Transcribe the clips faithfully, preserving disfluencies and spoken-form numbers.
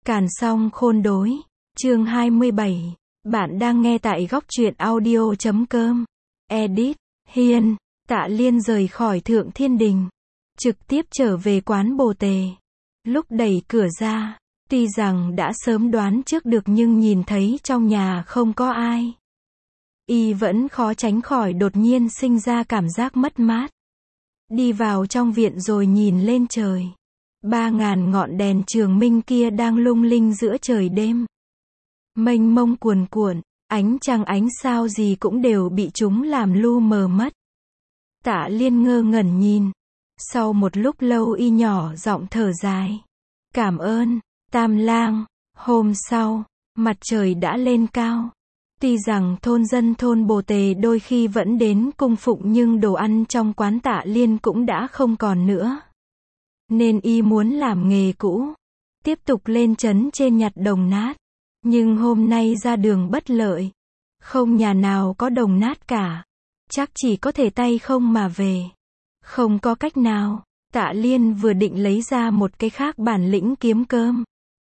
Càn Song Khôn Đối, chương hai mươi bảy. Bạn đang nghe tại góc truyện audio chấm com. Edit, Hiên, Tạ Liên rời khỏi Thượng Thiên Đình, trực tiếp trở về quán Bồ Tề. Lúc đẩy cửa ra, tuy rằng đã sớm đoán trước được nhưng nhìn thấy trong nhà không có ai, y vẫn khó tránh khỏi đột nhiên sinh ra cảm giác mất mát. Đi vào trong viện rồi nhìn lên trời. Ba ngàn ngọn đèn trường minh kia đang lung linh giữa trời đêm. Mênh mông cuồn cuộn, ánh trăng ánh sao gì cũng đều bị chúng làm lu mờ mất. Tạ Liên ngơ ngẩn nhìn. Sau một lúc lâu y nhỏ giọng thở dài. Cảm ơn, Tam Lang. Hôm sau, mặt trời đã lên cao. Tuy rằng thôn dân thôn Bồ Tề đôi khi vẫn đến cung phụng nhưng đồ ăn trong quán Tạ Liên cũng đã không còn nữa. Nên y muốn làm nghề cũ, tiếp tục lên trấn trên nhặt đồng nát. Nhưng hôm nay ra đường bất lợi, không nhà nào có đồng nát cả, chắc chỉ có thể tay không mà về. Không có cách nào, Tạ Liên vừa định lấy ra một cái khác bản lĩnh kiếm cơm,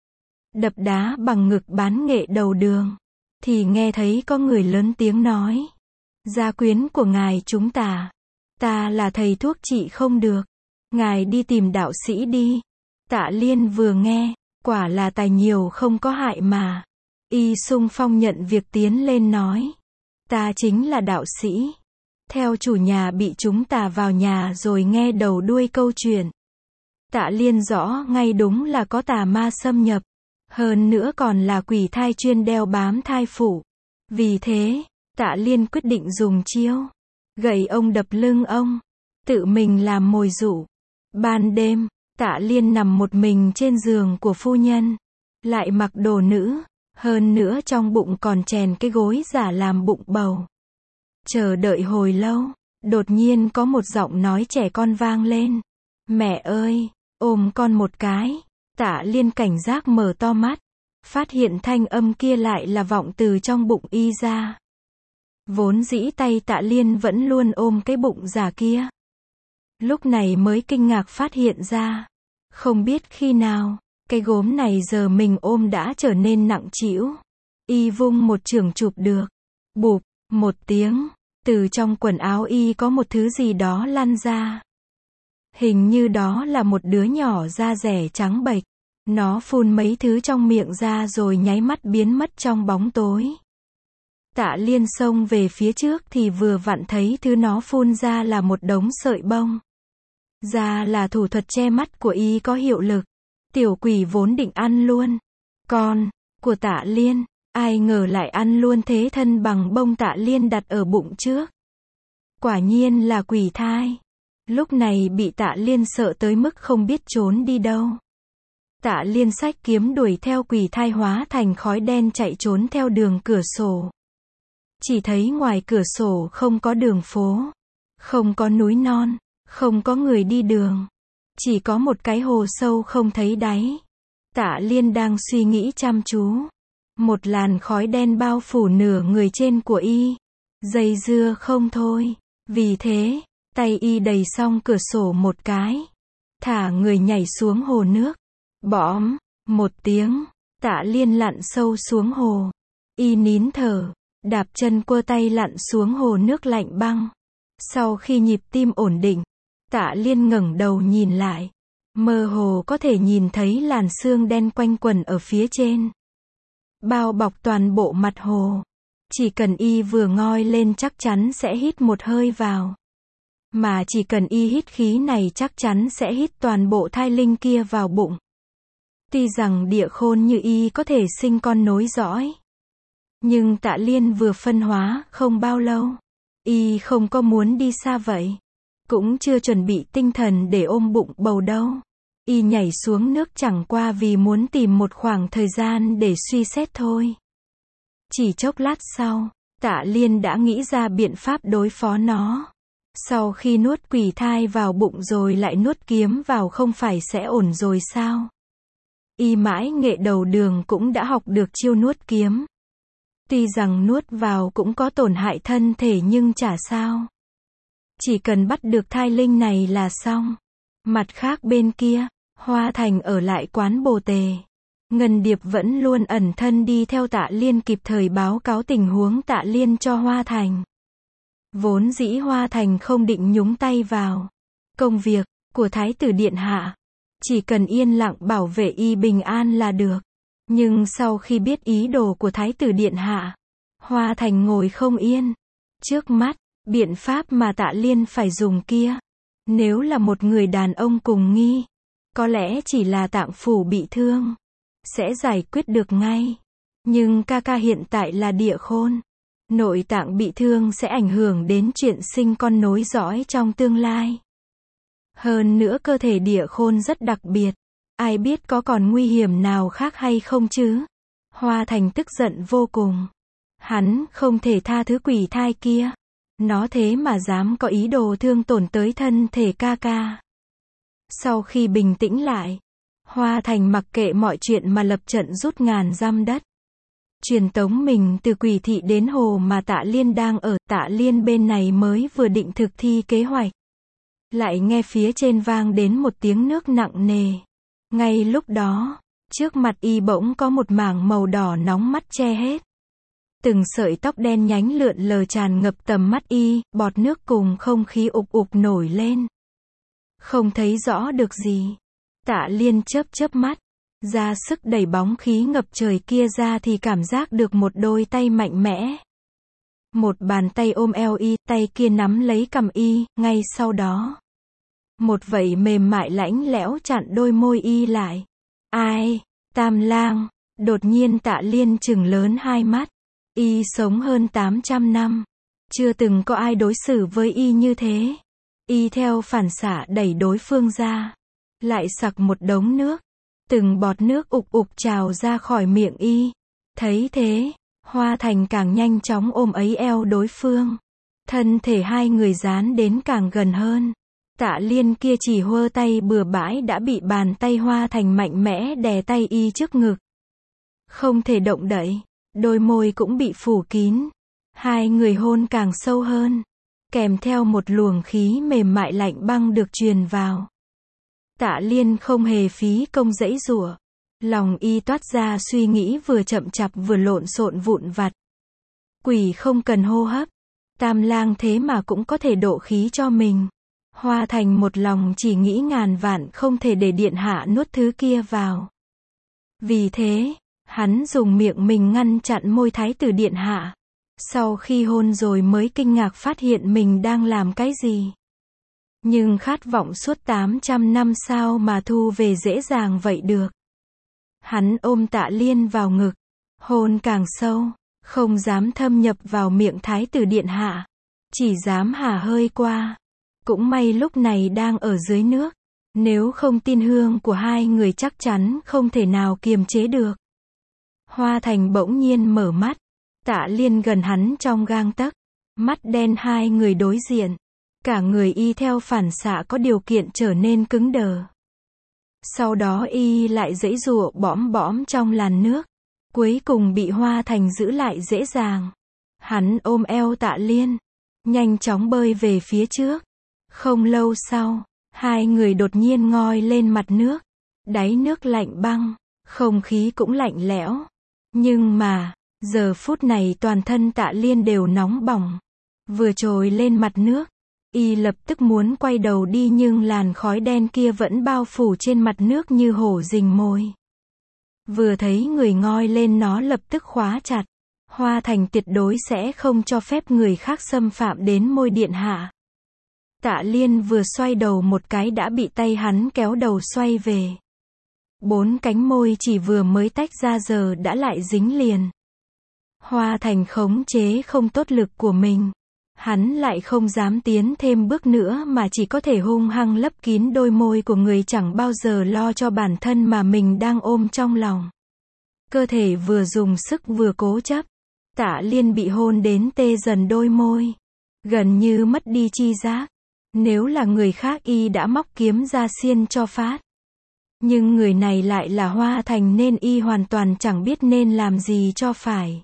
đập đá bằng ngực bán nghệ đầu đường, thì nghe thấy có người lớn tiếng nói: gia quyến của ngài chúng ta, ta là thầy thuốc trị không được, ngài đi tìm đạo sĩ đi. Tạ Liên vừa nghe, quả là tài nhiều không có hại mà. Y xung phong nhận việc tiến lên nói: ta chính là đạo sĩ. Theo chủ nhà bị chúng ta vào nhà rồi nghe đầu đuôi câu chuyện. Tạ Liên rõ ngay đúng là có tà ma xâm nhập. Hơn nữa còn là quỷ thai chuyên đeo bám thai phụ. Vì thế, Tạ Liên quyết định dùng chiêu gậy ông đập lưng ông, tự mình làm mồi dụ. Ban đêm, Tạ Liên nằm một mình trên giường của phu nhân, lại mặc đồ nữ, hơn nữa trong bụng còn chèn cái gối giả làm bụng bầu. Chờ đợi hồi lâu, đột nhiên có một giọng nói trẻ con vang lên: mẹ ơi, ôm con một cái. Tạ Liên cảnh giác mở to mắt, phát hiện thanh âm kia lại là vọng từ trong bụng y ra. Vốn dĩ tay Tạ Liên vẫn luôn ôm cái bụng giả kia, lúc này mới kinh ngạc phát hiện ra, không biết khi nào, cái gốm này giờ mình ôm đã trở nên nặng trĩu. Y vung một chưởng chụp được, bụp, một tiếng, từ trong quần áo y có một thứ gì đó lăn ra. Hình như đó là một đứa nhỏ da rẻ trắng bệch. Nó phun mấy thứ trong miệng ra rồi nháy mắt biến mất trong bóng tối. Tạ Liên xông về phía trước thì vừa vặn thấy thứ nó phun ra là một đống sợi bông. Ra là thủ thuật che mắt của y có hiệu lực. Tiểu quỷ vốn định ăn luôn con của Tạ Liên, ai ngờ lại ăn luôn thế thân bằng bông Tạ Liên đặt ở bụng trước. Quả nhiên là quỷ thai. Lúc này bị Tạ Liên sợ tới mức không biết trốn đi đâu. Tạ Liên xách kiếm đuổi theo quỷ thai hóa thành khói đen chạy trốn theo đường cửa sổ. Chỉ thấy ngoài cửa sổ không có đường phố, không có núi non, không có người đi đường, chỉ có một cái hồ sâu không thấy đáy. Tạ Liên đang suy nghĩ chăm chú, một làn khói đen bao phủ nửa người trên của y, dây dưa không thôi. Vì thế, tay y đẩy xong cửa sổ một cái, thả người nhảy xuống hồ nước. Bõm, một tiếng, Tạ Liên lặn sâu xuống hồ. Y nín thở, đạp chân quơ tay lặn xuống hồ nước lạnh băng. Sau khi nhịp tim ổn định, Tạ Liên ngẩng đầu nhìn lại. Mơ hồ có thể nhìn thấy làn sương đen quanh quẩn ở phía trên, bao bọc toàn bộ mặt hồ. Chỉ cần y vừa ngoi lên chắc chắn sẽ hít một hơi vào. Mà chỉ cần y hít khí này chắc chắn sẽ hít toàn bộ thai linh kia vào bụng. Tuy rằng địa khôn như y có thể sinh con nối dõi, nhưng Tạ Liên vừa phân hóa không bao lâu, y không có muốn đi xa vậy, cũng chưa chuẩn bị tinh thần để ôm bụng bầu đâu. Y nhảy xuống nước chẳng qua vì muốn tìm một khoảng thời gian để suy xét thôi. Chỉ chốc lát sau, Tạ Liên đã nghĩ ra biện pháp đối phó nó. Sau khi nuốt quỷ thai vào bụng rồi lại nuốt kiếm vào không phải sẽ ổn rồi sao? Y mãi nghệ đầu đường cũng đã học được chiêu nuốt kiếm. Tuy rằng nuốt vào cũng có tổn hại thân thể nhưng chả sao. Chỉ cần bắt được thai linh này là xong. Mặt khác bên kia, Hoa Thành ở lại quán Bồ Tề. Ngân Điệp vẫn luôn ẩn thân đi theo Tạ Liên kịp thời báo cáo tình huống Tạ Liên cho Hoa Thành. Vốn dĩ Hoa Thành không định nhúng tay vào công việc của Thái tử Điện Hạ. Chỉ cần yên lặng bảo vệ y bình an là được. Nhưng sau khi biết ý đồ của Thái tử Điện Hạ, Hoa Thành ngồi không yên. Trước mắt, biện pháp mà Tạ Liên phải dùng kia, nếu là một người đàn ông cùng nghi, có lẽ chỉ là tạng phủ bị thương, sẽ giải quyết được ngay. Nhưng ca ca hiện tại là Địa Khôn. Nội tạng bị thương sẽ ảnh hưởng đến chuyện sinh con nối dõi trong tương lai. Hơn nữa cơ thể Địa Khôn rất đặc biệt. Ai biết có còn nguy hiểm nào khác hay không chứ? Hoa Thành tức giận vô cùng. Hắn không thể tha thứ quỷ thai kia. Nó thế mà dám có ý đồ thương tổn tới thân thể ca ca. Sau khi bình tĩnh lại, Hoa Thành mặc kệ mọi chuyện mà lập trận rút ngàn dăm đất. Truyền tống mình từ Quỷ Thị đến hồ mà Tạ Liên đang ở. Tạ Liên bên này mới vừa định thực thi kế hoạch, lại nghe phía trên vang đến một tiếng nước nặng nề. Ngay lúc đó, trước mặt y bỗng có một mảng màu đỏ nóng mắt che hết. Từng sợi tóc đen nhánh lượn lờ tràn ngập tầm mắt y, bọt nước cùng không khí ục ục nổi lên. Không thấy rõ được gì. Tạ Liên chớp chớp mắt, ra sức đẩy bóng khí ngập trời kia ra thì cảm giác được một đôi tay mạnh mẽ. Một bàn tay ôm eo y, tay kia nắm lấy cằm y, ngay sau đó, một vẩy mềm mại lãnh lẽo chặn đôi môi y lại. Ai? Tam Lang. Đột nhiên Tạ Liên trừng lớn hai mắt. Y sống hơn tám trăm năm. Chưa từng có ai đối xử với y như thế. Y theo phản xạ đẩy đối phương ra. Lại sặc một đống nước. Từng bọt nước ục ục trào ra khỏi miệng y. Thấy thế, Hoa Thành càng nhanh chóng ôm ấy eo đối phương. Thân thể hai người dán đến càng gần hơn. Tạ Liên kia chỉ hơ tay bừa bãi đã bị bàn tay Hoa Thành mạnh mẽ đè tay y trước ngực. Không thể động đậy, đôi môi cũng bị phủ kín. Hai người hôn càng sâu hơn, kèm theo một luồng khí mềm mại lạnh băng được truyền vào. Tạ Liên không hề phí công giãy giụa. Lòng y toát ra suy nghĩ vừa chậm chạp vừa lộn xộn vụn vặt. Quỷ không cần hô hấp. Tam Lang thế mà cũng có thể độ khí cho mình. Hoa Thành một lòng chỉ nghĩ ngàn vạn không thể để Điện Hạ nuốt thứ kia vào. Vì thế, hắn dùng miệng mình ngăn chặn môi Thái tử Điện Hạ. Sau khi hôn rồi mới kinh ngạc phát hiện mình đang làm cái gì. Nhưng khát vọng suốt tám trăm năm sao mà thu về dễ dàng vậy được. Hắn ôm Tạ Liên vào ngực, hôn càng sâu, không dám thâm nhập vào miệng Thái tử Điện Hạ, chỉ dám hả hơi qua. Cũng may lúc này đang ở dưới nước, nếu không tin hương của hai người chắc chắn không thể nào kiềm chế được. Hoa Thành bỗng nhiên mở mắt, Tạ Liên gần hắn trong gang tấc, mắt đen hai người đối diện, cả người y theo phản xạ có điều kiện trở nên cứng đờ. Sau đó y lại giãy giụa bõm bõm trong làn nước, cuối cùng bị Hoa Thành giữ lại dễ dàng. Hắn ôm eo Tạ Liên, nhanh chóng bơi về phía trước. Không lâu sau, hai người đột nhiên ngoi lên mặt nước. Đáy nước lạnh băng, không khí cũng lạnh lẽo. Nhưng mà, giờ phút này toàn thân Tạ Liên đều nóng bỏng. Vừa trồi lên mặt nước, y lập tức muốn quay đầu đi nhưng làn khói đen kia vẫn bao phủ trên mặt nước như hổ rình mồi. Vừa thấy người ngoi lên nó lập tức khóa chặt. Hoa Thành tuyệt đối sẽ không cho phép người khác xâm phạm đến môi Điện Hạ. Tạ Liên vừa xoay đầu một cái đã bị tay hắn kéo đầu xoay về. Bốn cánh môi chỉ vừa mới tách ra giờ đã lại dính liền. Hoa Thành khống chế không tốt lực của mình. Hắn lại không dám tiến thêm bước nữa mà chỉ có thể hung hăng lấp kín đôi môi của người chẳng bao giờ lo cho bản thân mà mình đang ôm trong lòng. Cơ thể vừa dùng sức vừa cố chấp. Tạ Liên bị hôn đến tê dần đôi môi. Gần như mất đi chi giác. Nếu là người khác y đã móc kiếm ra xiên cho phát. Nhưng người này lại là Hoa Thành nên y hoàn toàn chẳng biết nên làm gì cho phải.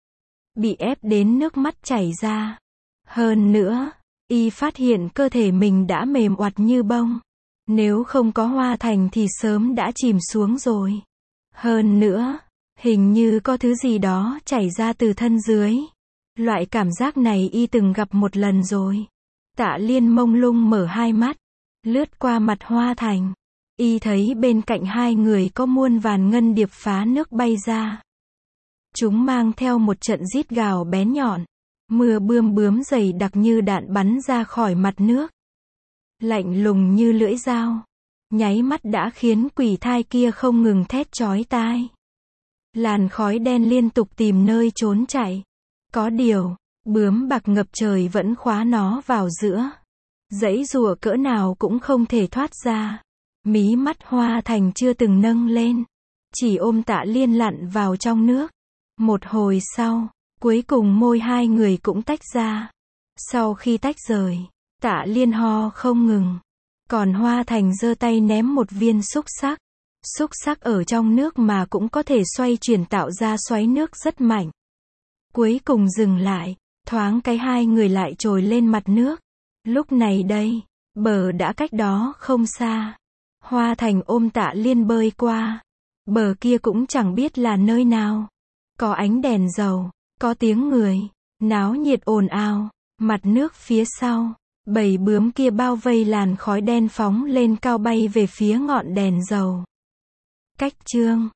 Bị ép đến nước mắt chảy ra. Hơn nữa, y phát hiện cơ thể mình đã mềm oặt như bông. Nếu không có Hoa Thành thì sớm đã chìm xuống rồi. Hơn nữa, hình như có thứ gì đó chảy ra từ thân dưới. Loại cảm giác này y từng gặp một lần rồi. Tạ Liên mông lung mở hai mắt, lướt qua mặt Hoa Thành. Y thấy bên cạnh hai người có muôn vàn ngân điệp phá nước bay ra. Chúng mang theo một trận rít gào bén nhọn. Mưa bươm bướm dày đặc như đạn bắn ra khỏi mặt nước. Lạnh lùng như lưỡi dao. Nháy mắt đã khiến quỷ thai kia không ngừng thét chói tai. Làn khói đen liên tục tìm nơi trốn chạy. Có điều, bướm bạc ngập trời vẫn khóa nó vào giữa. Giãy giụa cỡ nào cũng không thể thoát ra. Mí mắt Hoa Thành chưa từng nâng lên. Chỉ ôm Tạ Liên lặn vào trong nước. Một hồi sau, cuối cùng môi hai người cũng tách ra. Sau khi tách rời, Tạ Liên ho không ngừng. Còn Hoa Thành giơ tay ném một viên xúc xắc. Xúc xắc ở trong nước mà cũng có thể xoay chuyển tạo ra xoáy nước rất mạnh. Cuối cùng dừng lại, thoáng cái hai người lại trồi lên mặt nước. Lúc này đây, bờ đã cách đó không xa. Hoa Thành ôm Tạ Liên bơi qua. Bờ kia cũng chẳng biết là nơi nào. Có ánh đèn dầu, có tiếng người, náo nhiệt ồn ào. Mặt nước phía sau, bầy bướm kia bao vây làn khói đen phóng lên cao bay về phía ngọn đèn dầu. Cách chương